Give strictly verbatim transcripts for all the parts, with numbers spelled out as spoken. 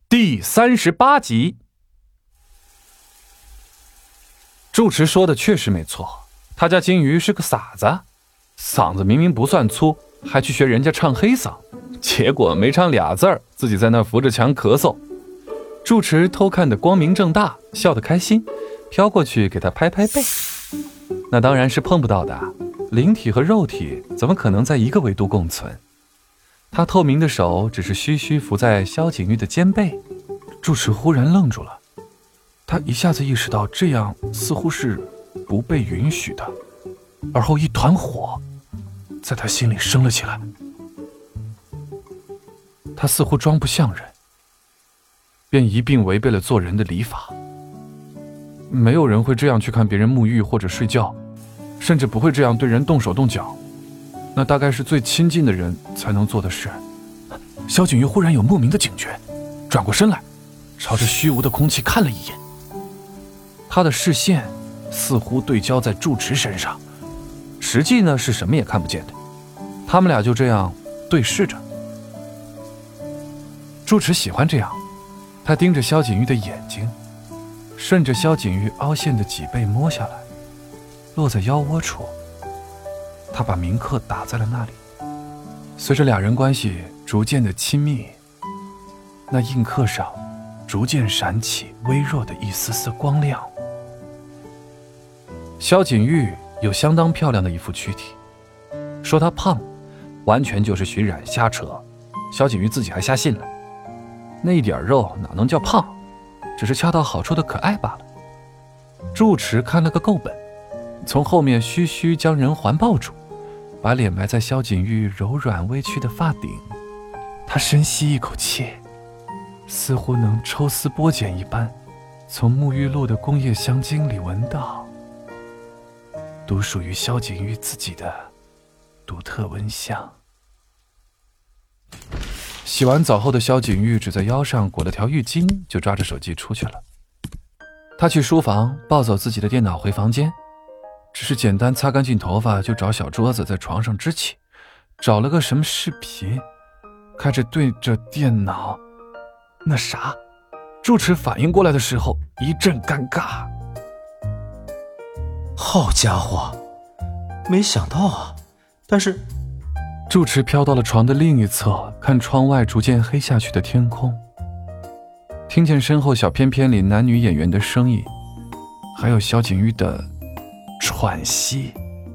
第三十八集。住持说的确实没错，他家金鱼是个傻子，嗓子明明不算粗，还去学人家唱黑嗓，结果没唱俩字儿，自己在那扶着墙咳嗽。住持偷看得光明正大，笑得开心，飘过去给他拍拍背。那当然是碰不到的，灵体和肉体怎么可能在一个维度共存？他透明的手只是虚虚扶在萧景玉的肩背。住持忽然愣住了，他一下子意识到这样似乎是不被允许的，而后一团火在他心里升了起来。他似乎装不像人，便一并违背了做人的礼法。没有人会这样去看别人沐浴或者睡觉，甚至不会这样对人动手动脚，那大概是最亲近的人才能做的事。萧景玉忽然有莫名的警觉，转过身来，朝着虚无的空气看了一眼。他的视线似乎对焦在住持身上，实际呢是什么也看不见的。他们俩就这样对视着。住持喜欢这样，他盯着萧景玉的眼睛，顺着萧景玉凹陷的脊背摸下来，落在腰窝处。他把铭刻打在了那里。随着俩人关系逐渐的亲密，那印刻上逐渐闪起微弱的一丝丝光亮。萧景玉有相当漂亮的一副躯体，说她胖，完全就是徐冉瞎扯，萧景玉自己还瞎信了。那一点肉哪能叫胖，只是恰到好处的可爱罢了。住持看了个够本，从后面虚虚将人环抱住，把脸埋在萧景玉柔软微曲的发顶。他深吸一口气，似乎能抽丝剥茧一般，从沐浴露的工业香精里闻到独属于萧景玉自己的独特闻香。洗完澡后的萧景玉只在腰上裹了条浴巾，就抓着手机出去了。他去书房抱走自己的电脑回房间，只是简单擦干净头发，就找小桌子在床上支起，找了个什么视频，开着对着电脑。那啥，住持反应过来的时候一阵尴尬。 好家伙，没想到啊！但是住持飘到了床的另一侧，看窗外逐渐黑下去的天空，听见身后小片片里男女演员的声音，还有萧景玉的喘息。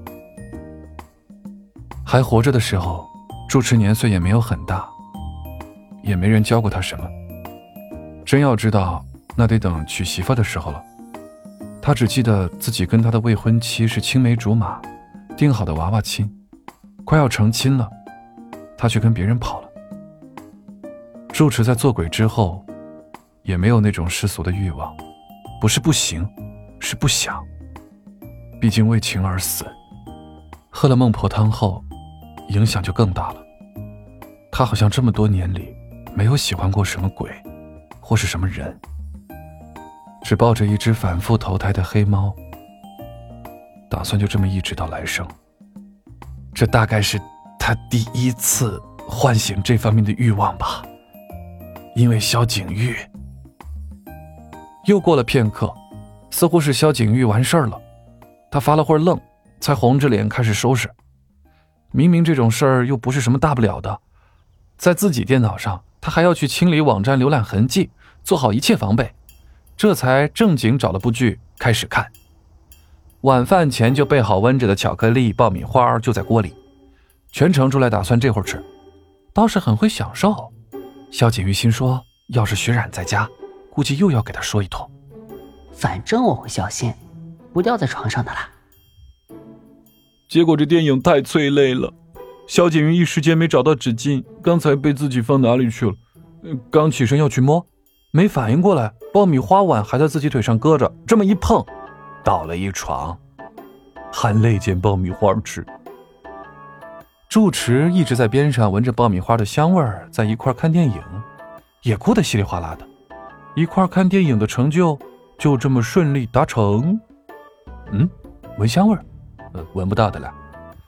还活着的时候，住持年岁也没有很大，也没人教过他什么。真要知道，那得等娶媳妇的时候了。他只记得自己跟他的未婚妻是青梅竹马，定好的娃娃亲，快要成亲了，他却跟别人跑了。住持在做鬼之后，也没有那种世俗的欲望，不是不行，是不想。毕竟为情而死，喝了孟婆汤后，影响就更大了。他好像这么多年里没有喜欢过什么鬼，或是什么人，只抱着一只反复投胎的黑猫，打算就这么一直到来生。这大概是他第一次唤醒这方面的欲望吧，因为萧景玉。又过了片刻，似乎是萧景玉完事儿了，他发了会儿愣，才红着脸开始收拾。明明这种事儿又不是什么大不了的，在自己电脑上他还要去清理网站浏览痕迹，做好一切防备，这才正经找了部剧开始看。晚饭前就备好温着的巧克力爆米花就在锅里，全程出来打算这会儿吃，倒是很会享受。萧景玉心说，要是徐冉在家，估计又要给他说一通。 反正我会小心，不掉在床上的啦。 结果这电影太催泪了，萧景玉一时间没找到纸巾，刚才被自己放哪里去了？刚起身要去摸，没反应过来，爆米花碗还在自己腿上搁着，这么一碰，倒了一床，含泪捡爆米花吃。住持一直在边上闻着爆米花的香味儿，在一块看电影，也哭得稀里哗啦的。一块看电影的成就就这么顺利达成。嗯，闻香味儿，呃，闻不到的了。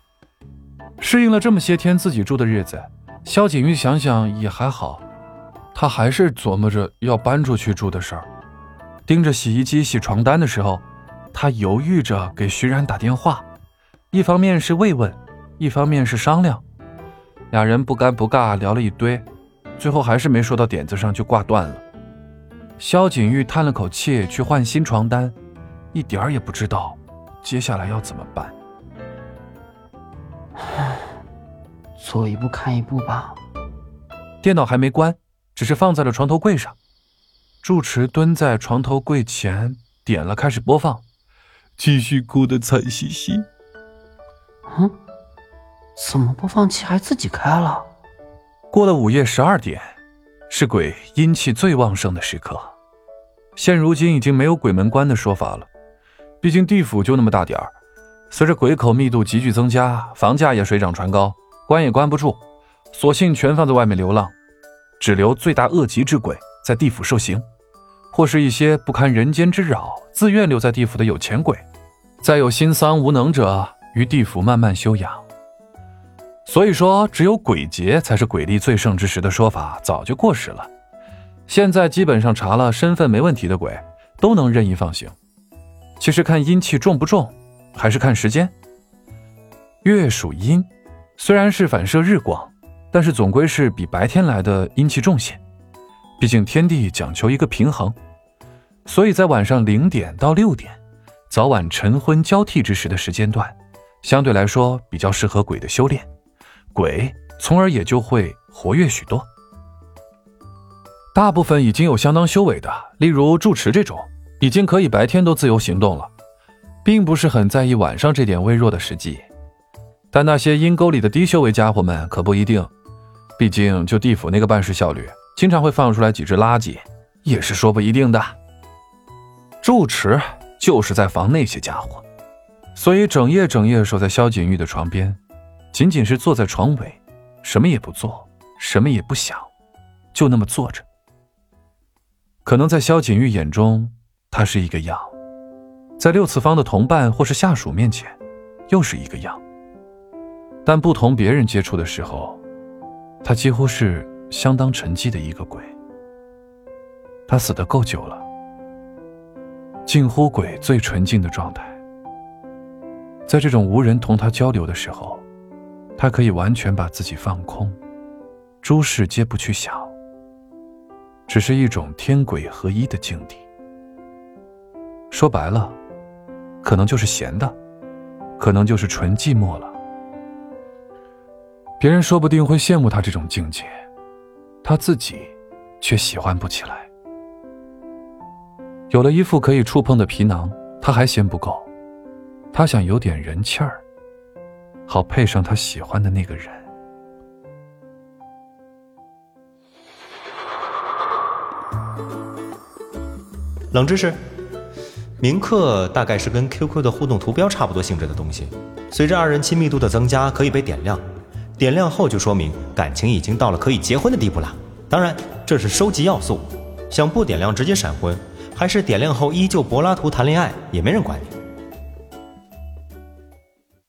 适应了这么些天自己住的日子，萧景玉想想也还好， 他还是琢磨着要搬出去住的事儿。盯着洗衣机洗床单的时候，他犹豫着给徐然打电话，一方面是慰问，一方面是商量。俩人不尴不尬聊了一堆，最后还是没说到点子上就挂断了。萧景玉叹了口气，去换新床单，一点儿也不知道接下来要怎么办。 走一步看一步吧。 电脑还没关，只是放在了床头柜上。住持蹲在床头柜前，点了开始播放，继续哭得惨兮兮。 嗯，怎么播放器还自己开了？ 过了午夜十二点，是鬼阴气最旺盛的时刻。现如今已经没有鬼门关的说法了，毕竟地府就那么大点儿，随着鬼口密度急剧增加，房价也水涨船高，关也关不住，索性全放在外面流浪，只留罪大恶极之鬼在地府受刑，或是一些不堪人间之扰自愿留在地府的有钱鬼，再有心丧无能者于地府慢慢休养。所以说只有鬼节才是鬼力最盛之时的说法早就过时了，现在基本上查了身份没问题的鬼都能任意放行。其实看阴气重不重，还是看时间。月属阴，虽然是反射日光，但是总归是比白天来的阴气重些，毕竟天地讲求一个平衡，所以在晚上零点到六点，早晚晨昏交替之时的时间段，相对来说比较适合鬼的修炼，鬼从而也就会活跃许多。大部分已经有相当修为的，例如住持这种，已经可以白天都自由行动了，并不是很在意晚上这点微弱的时机。但那些阴沟里的低修为家伙们可不一定，毕竟就地府那个办事效率，经常会放出来几只垃圾，也是说不一定的。住持就是在防那些家伙，所以整夜整夜守在萧景玉的床边，仅仅是坐在床尾，什么也不做，什么也不想，就那么坐着。可能在萧景玉眼中，他是一个样，在六次方的同伴或是下属面前，又是一个样。但不同别人接触的时候，他几乎是相当沉寂的一个鬼。他死得够久了，近乎鬼最纯净的状态。在这种无人同他交流的时候，他可以完全把自己放空，诸事皆不去想，只是一种天鬼合一的境地。说白了，可能就是闲的，可能就是纯寂寞了。别人说不定会羡慕他这种境界，他自己却喜欢不起来。有了一副可以触碰的皮囊，他还嫌不够，他想有点人气儿，好配上他喜欢的那个人。 冷知识，铭刻大概是跟 Q Q 的互动图标差不多性质的东西，随着二人亲密度的增加，可以被点亮，点亮后就说明感情已经到了可以结婚的地步了。当然这是收集要素，想不点亮直接闪婚，还是点亮后依旧柏拉图谈恋爱，也没人管你。